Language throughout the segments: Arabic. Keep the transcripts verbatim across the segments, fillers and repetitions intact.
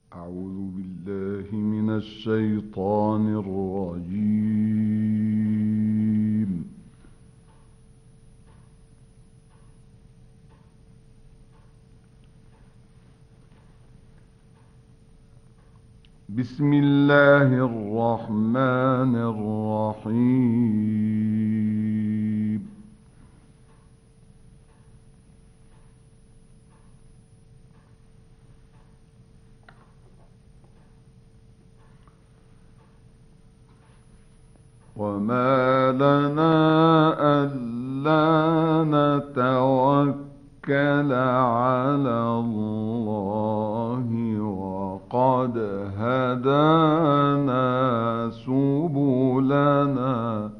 أعوذ بالله من الشيطان الرجيم. بسم الله الرحمن الرحيم. وما لنا ألا نتوكل على الله وقد هدانا سبلنا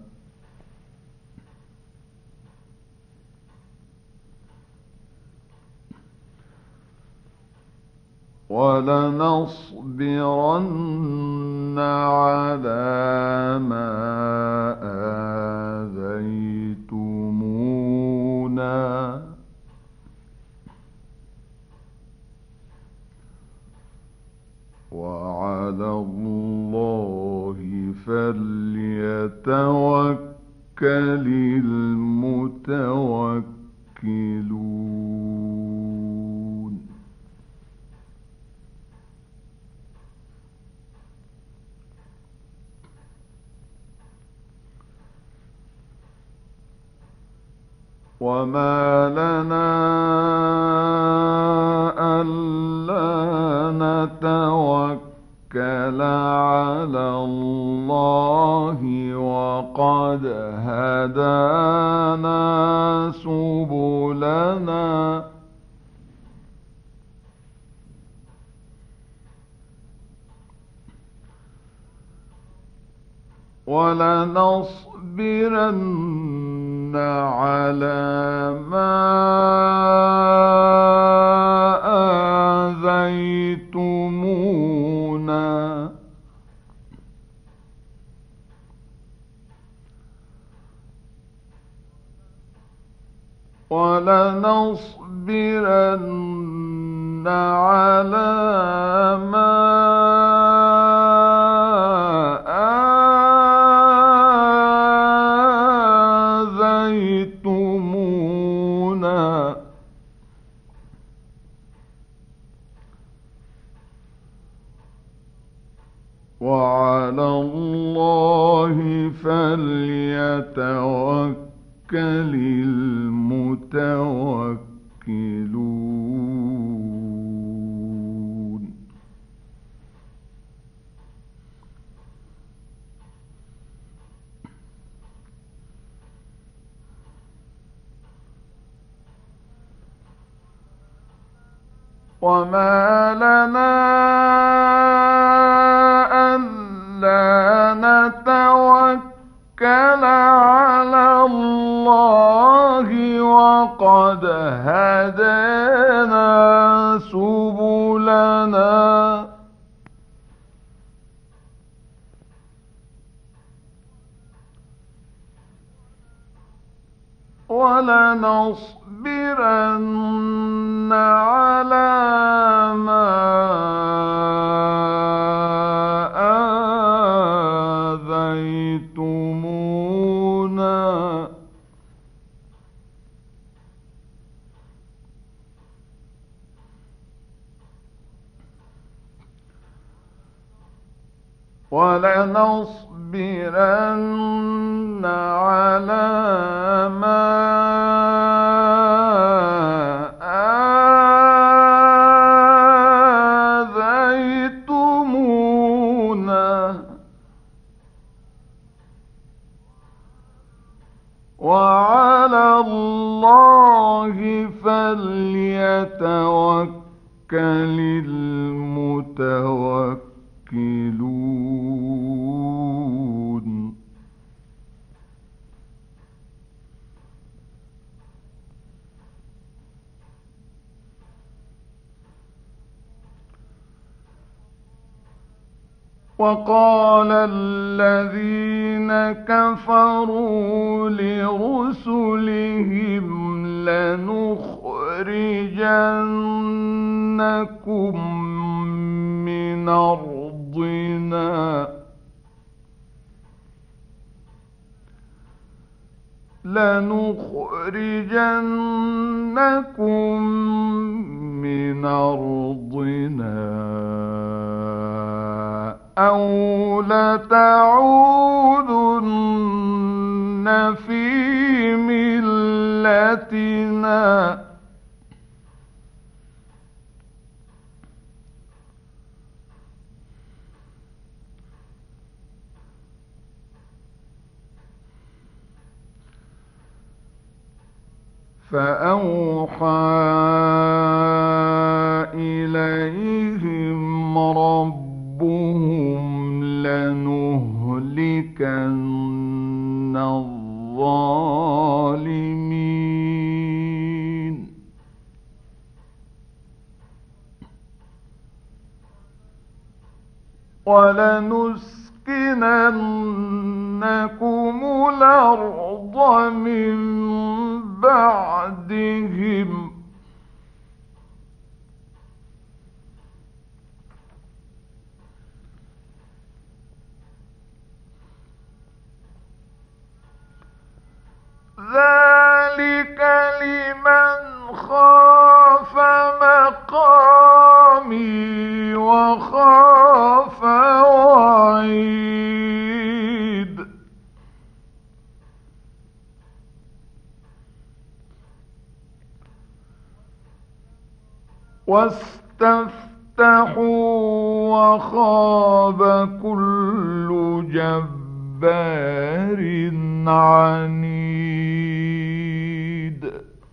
ولنصبرن على ما آذيتمونا وعلى الله فليتوكل المتوكلون. وما لنا ألا نتوكل على الله وقد هدانا سبلنا ولنصبرن على ما آذيتمونا ولنصبرن على ما آذيتمونا وعلى الله فليتوكل المتوكلون. وما لنا ألا نتوكل على الله وقد هدانا سبلنا ولنصبرن على ما آذيتمونا ولنصبرن على ما آذيتمونا وعلى الله فليتوكل المتوكلون. وقال الذين كفروا لرسلهم لنخرجنكم من من أرضنا لنخرجنكم من أرضنا أو لتعودن في ملتنا فأوحى إليهم ربهم لنهلكن الظالمين ولنسكننكم الأرض من بعدهم ذلك لمن خاف مقامي وخاف وعيد واستفتحوا وخاب كل جبار عنيد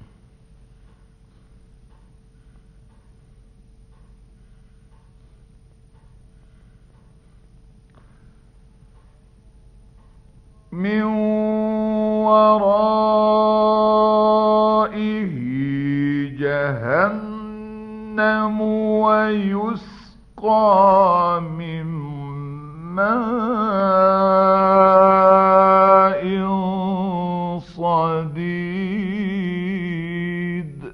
من ورائه جهنم ويسقى من ماء صديد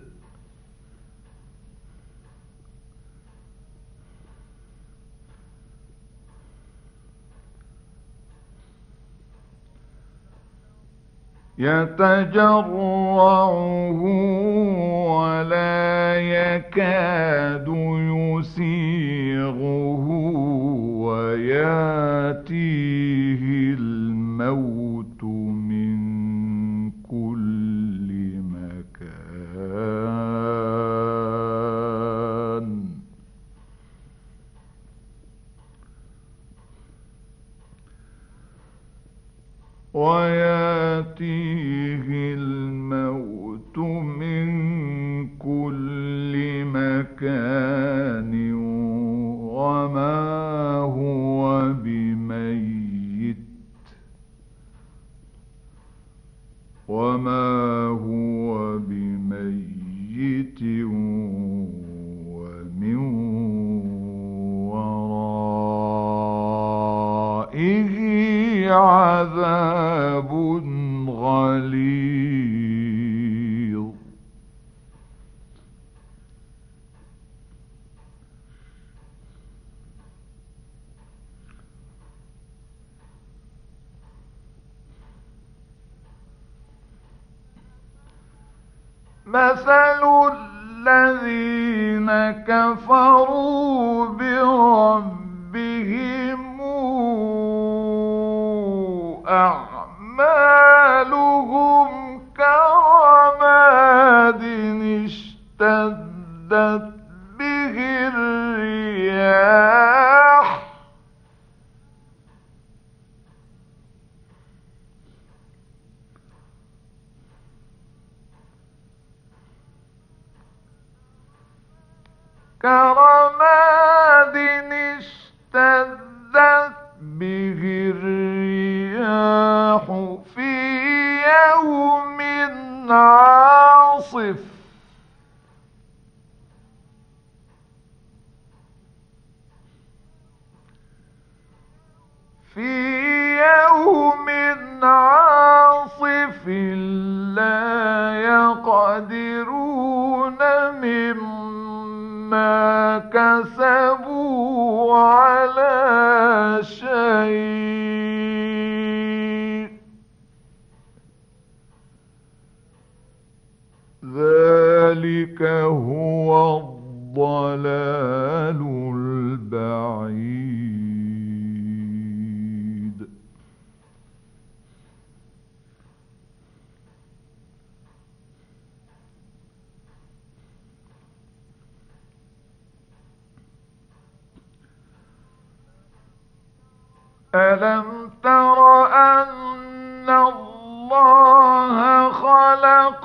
يتجرعه ولا يكاد يسيغه وياتيه الموت من كل مكان وياتيه الموت من كل مكان وما هو بميت وما هو بميت ومن ورائه عذاب غليظ مثل الذين كفروا بربهم أعمالهم كرماد اشتدت به الرياح كرماد اشتدت به الرياح في يوم عاصف في يوم عاصف لا يقدرون مما كسبوا على شيء ذلك هو الضلال البعيد. ألم تر أن الله خلق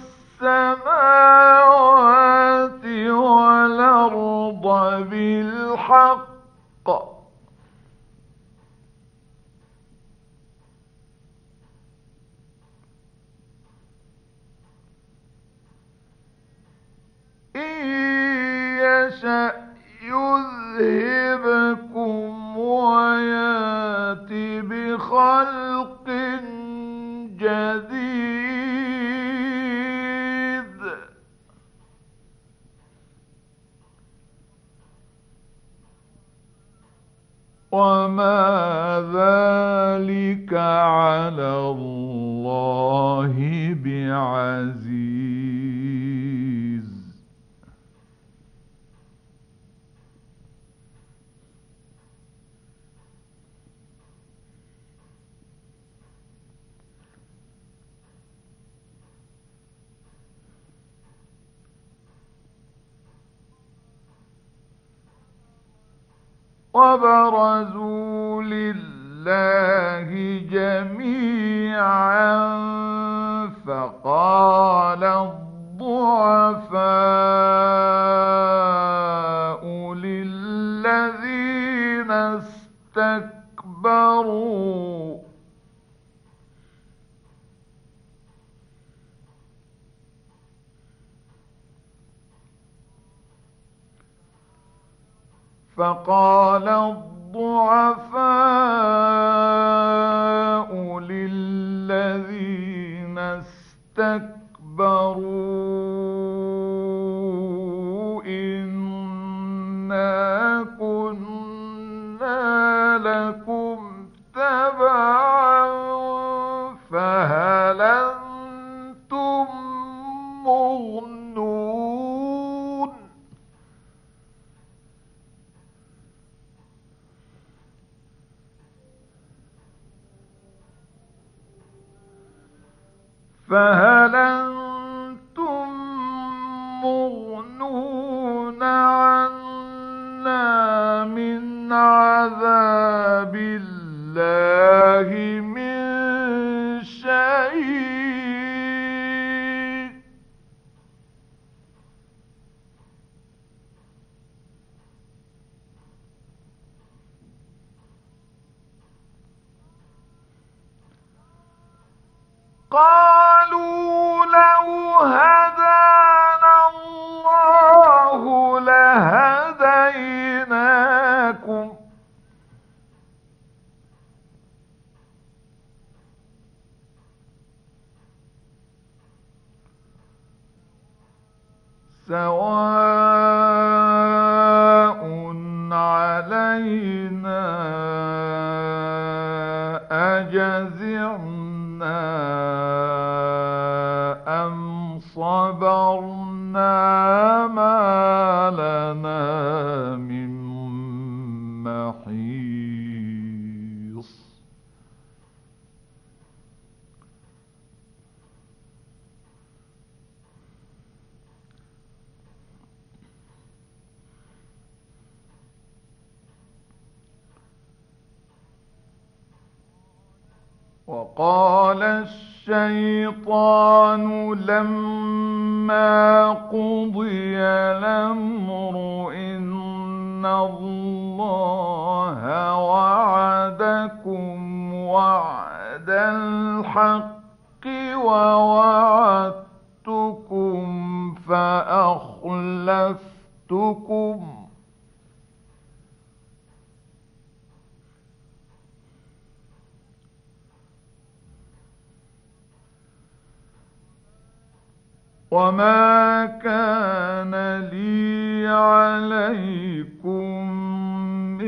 السماوات والأرض بالحق إن يشأ يذهبكم ويات بخلق جديد وما ذلك على الله بعزيز. وبرزوا لله جميعا فقال الضعفاء للذين استكبروا فقال الضعفاء للذين استكبروا إنا كنا لكم تبعا فهل أنتم مغنون فهل أنتم مغنون عنا من عذاب الله من شيء قالوا لو هدانا الله لهديناكم سواء علينا أجزعنا أم صبرنا ما لنا من محيص وقال الشيطان لما قضي الأمر إن الله وعدكم وعد الحق ووعدتكم فأخلفتكم وما كان لي عليكم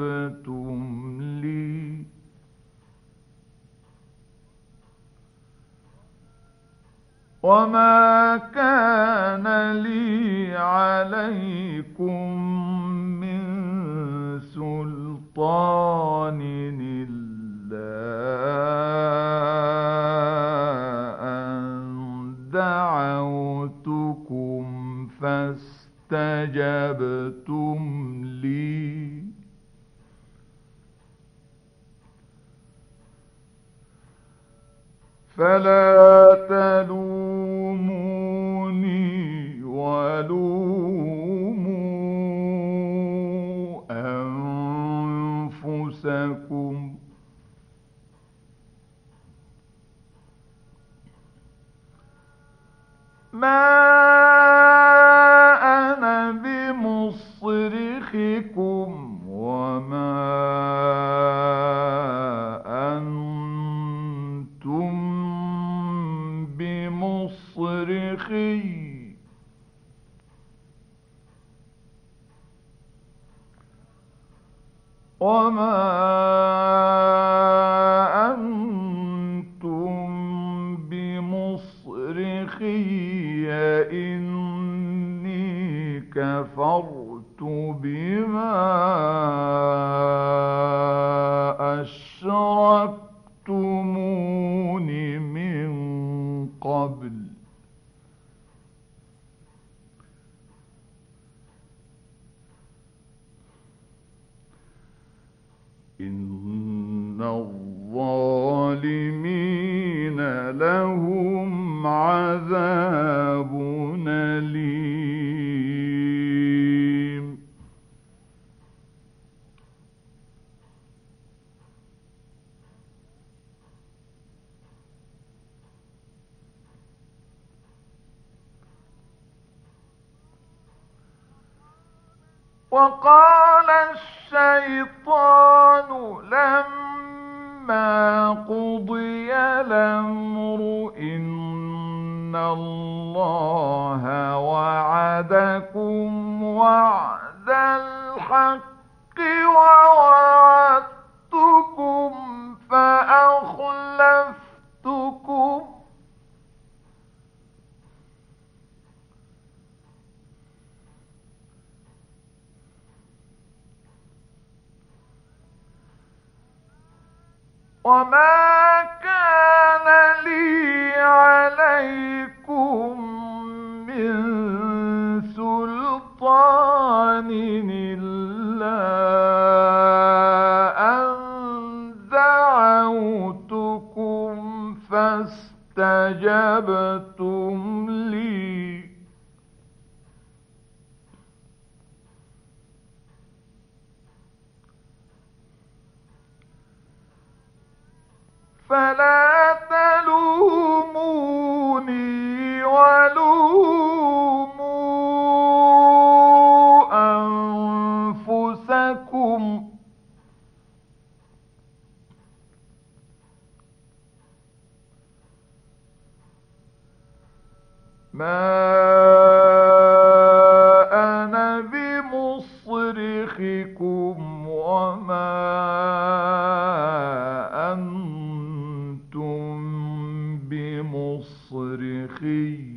فاستجبتم لي وما كان لي عليكم من سلطان إلا أن دعوتكم فاستجبتم لي فلا تلوموني ولوموا أنفسكم ما أنا بمصرخكم وما أنتم بمصرخي وما أنتم بمصرخي إني كفرت بما أشركتمون من قبل إن الظالمين لهم عذاب أليم وقال الشيطان لما قضي الأمر إن الله وعدكم وعد الحق ووعدتكم فأخلفتكم وما كان لي عليكم من سلطان إلا أن دعوتكم فاستجبتم لي فلا تلوموني ولوموا أنفسكم ما أنا بمصرخكم وما أنتم بمصرخي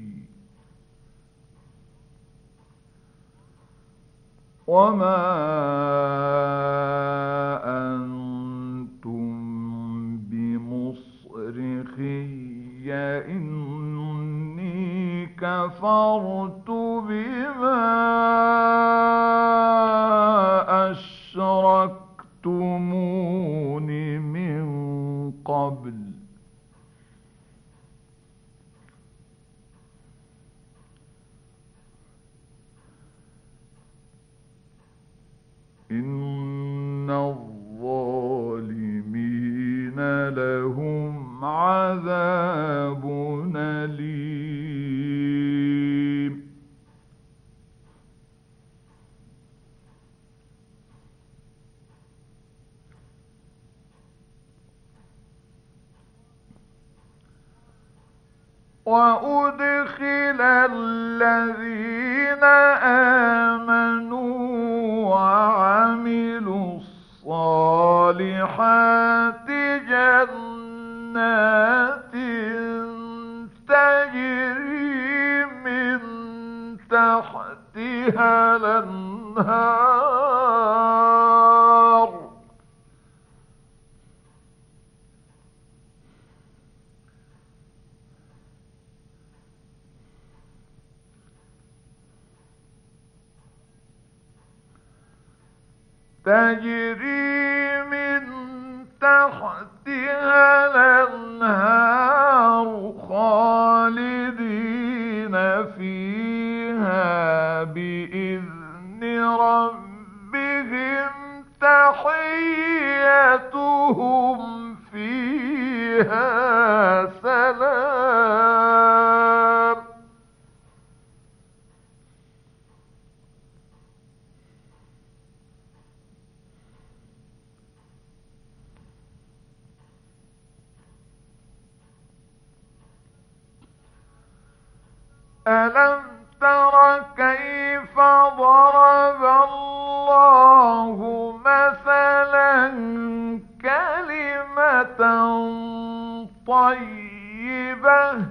وما أنتم بمصرخي إني كفرت بما أشركتمون من قبل إن الظالمين لهم عذاب أليم وأدخل الذين آمنوا وعملوا الصالحات جنات تجري من تحتها الأنهار تجري من تحتها الأنهار خالدين فيها بإذن ربهم تحيتهم فيها سلام. ألم تر كيف ضرب الله مثلا كلمة طيبة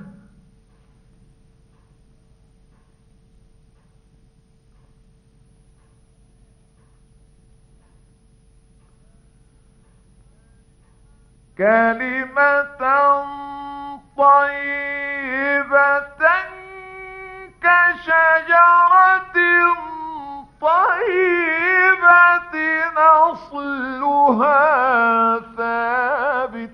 كلمة طيبة كشجرة طيبة أصلها ثابت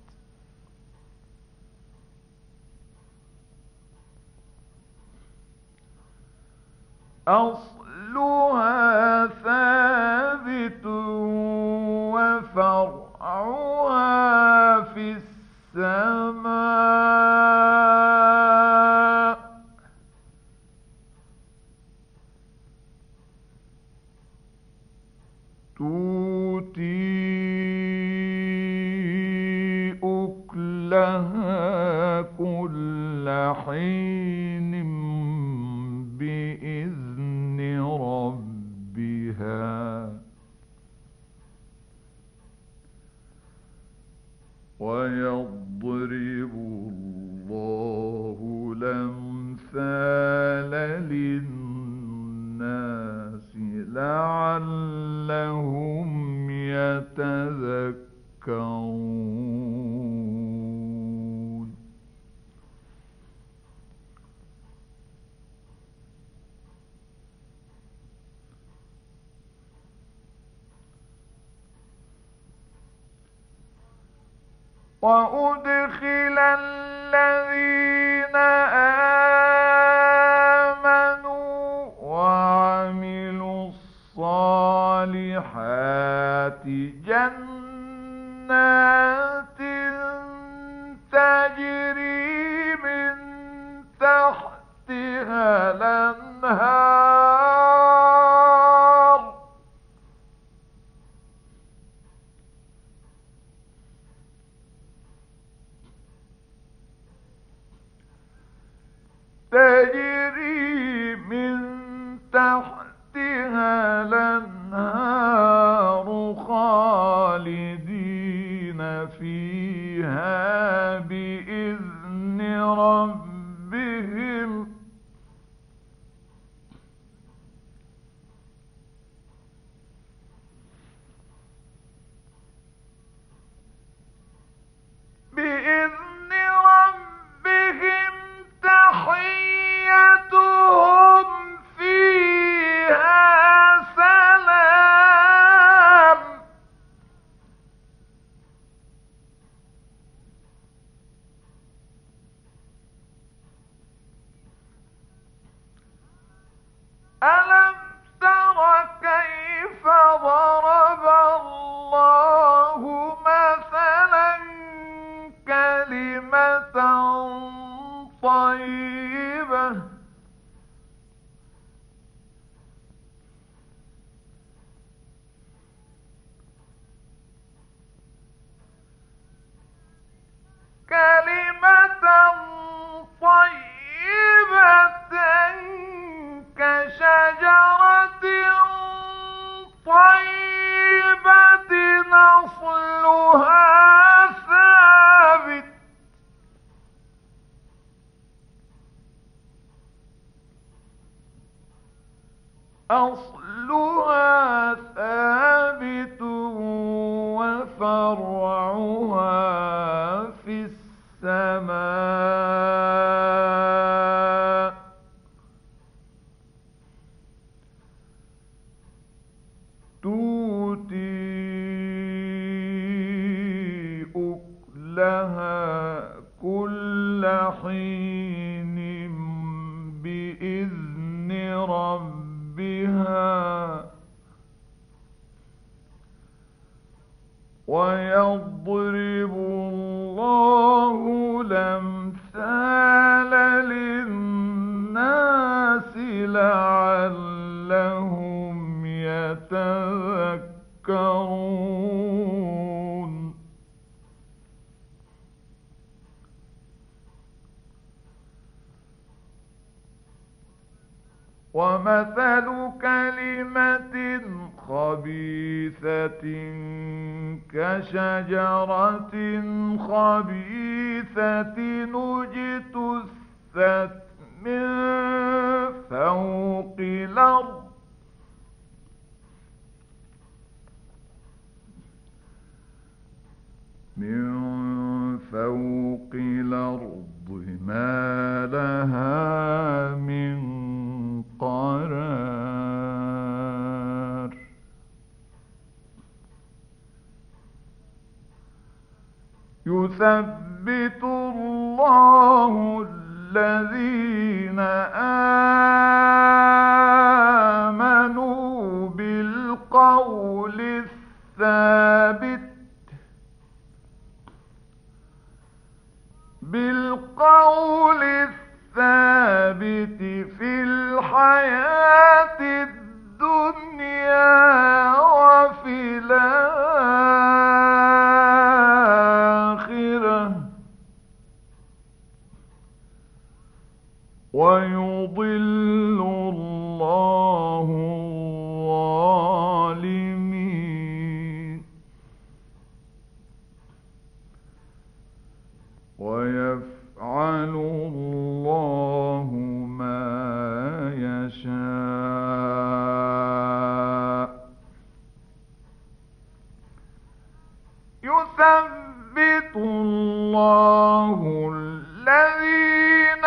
أصلها ثابت وفرعها في السماء تؤتي أكلها كل حين بإذن ربها ويضرب الله الأمثال للناس لعلهم يتذكرون. وأدخل الذين آمنوا وعملوا الصالحات جنات تجري من تحتها الأنهار تجري من تحتها الأنهار خالدين فيها بإذن ربهم بإذن ربهم تحية أصلها ثابت وفرعها في السماء. تؤتي أكلها كل حين بإذن ربها ويضرب الله الأمثال للناس لعلهم يتذكرون. ومثل كلمة خبيثة كشجرة خبيثة اجتثت من فوق الأرض من فوق الأرض ما لها من قرار. يثبت الله الذين آمنوا بالقول الثابت بالقول الثابت في الحياة الدنيا وفي الآخرة ويضل الله الظالمين ويفعل الله ما يشاء. يثبت الله الذين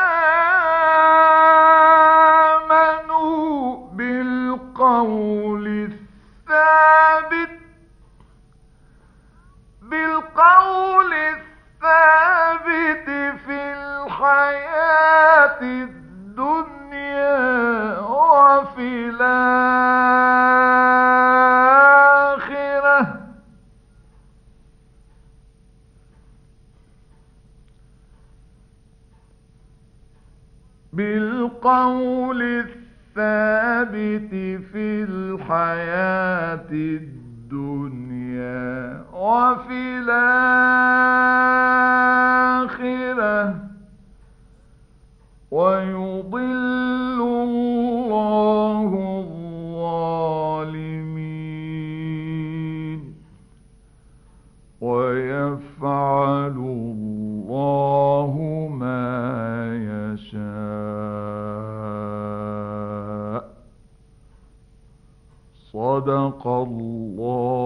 آمنوا بالقول الثابت بالقول الثابت في الحياة الدنيا وفي الآخرة بالقول الثابت في الحياة الدنيا وفي الآخرة ويضل الله الظالمين ويفعل الله ما يشاء. صدق الله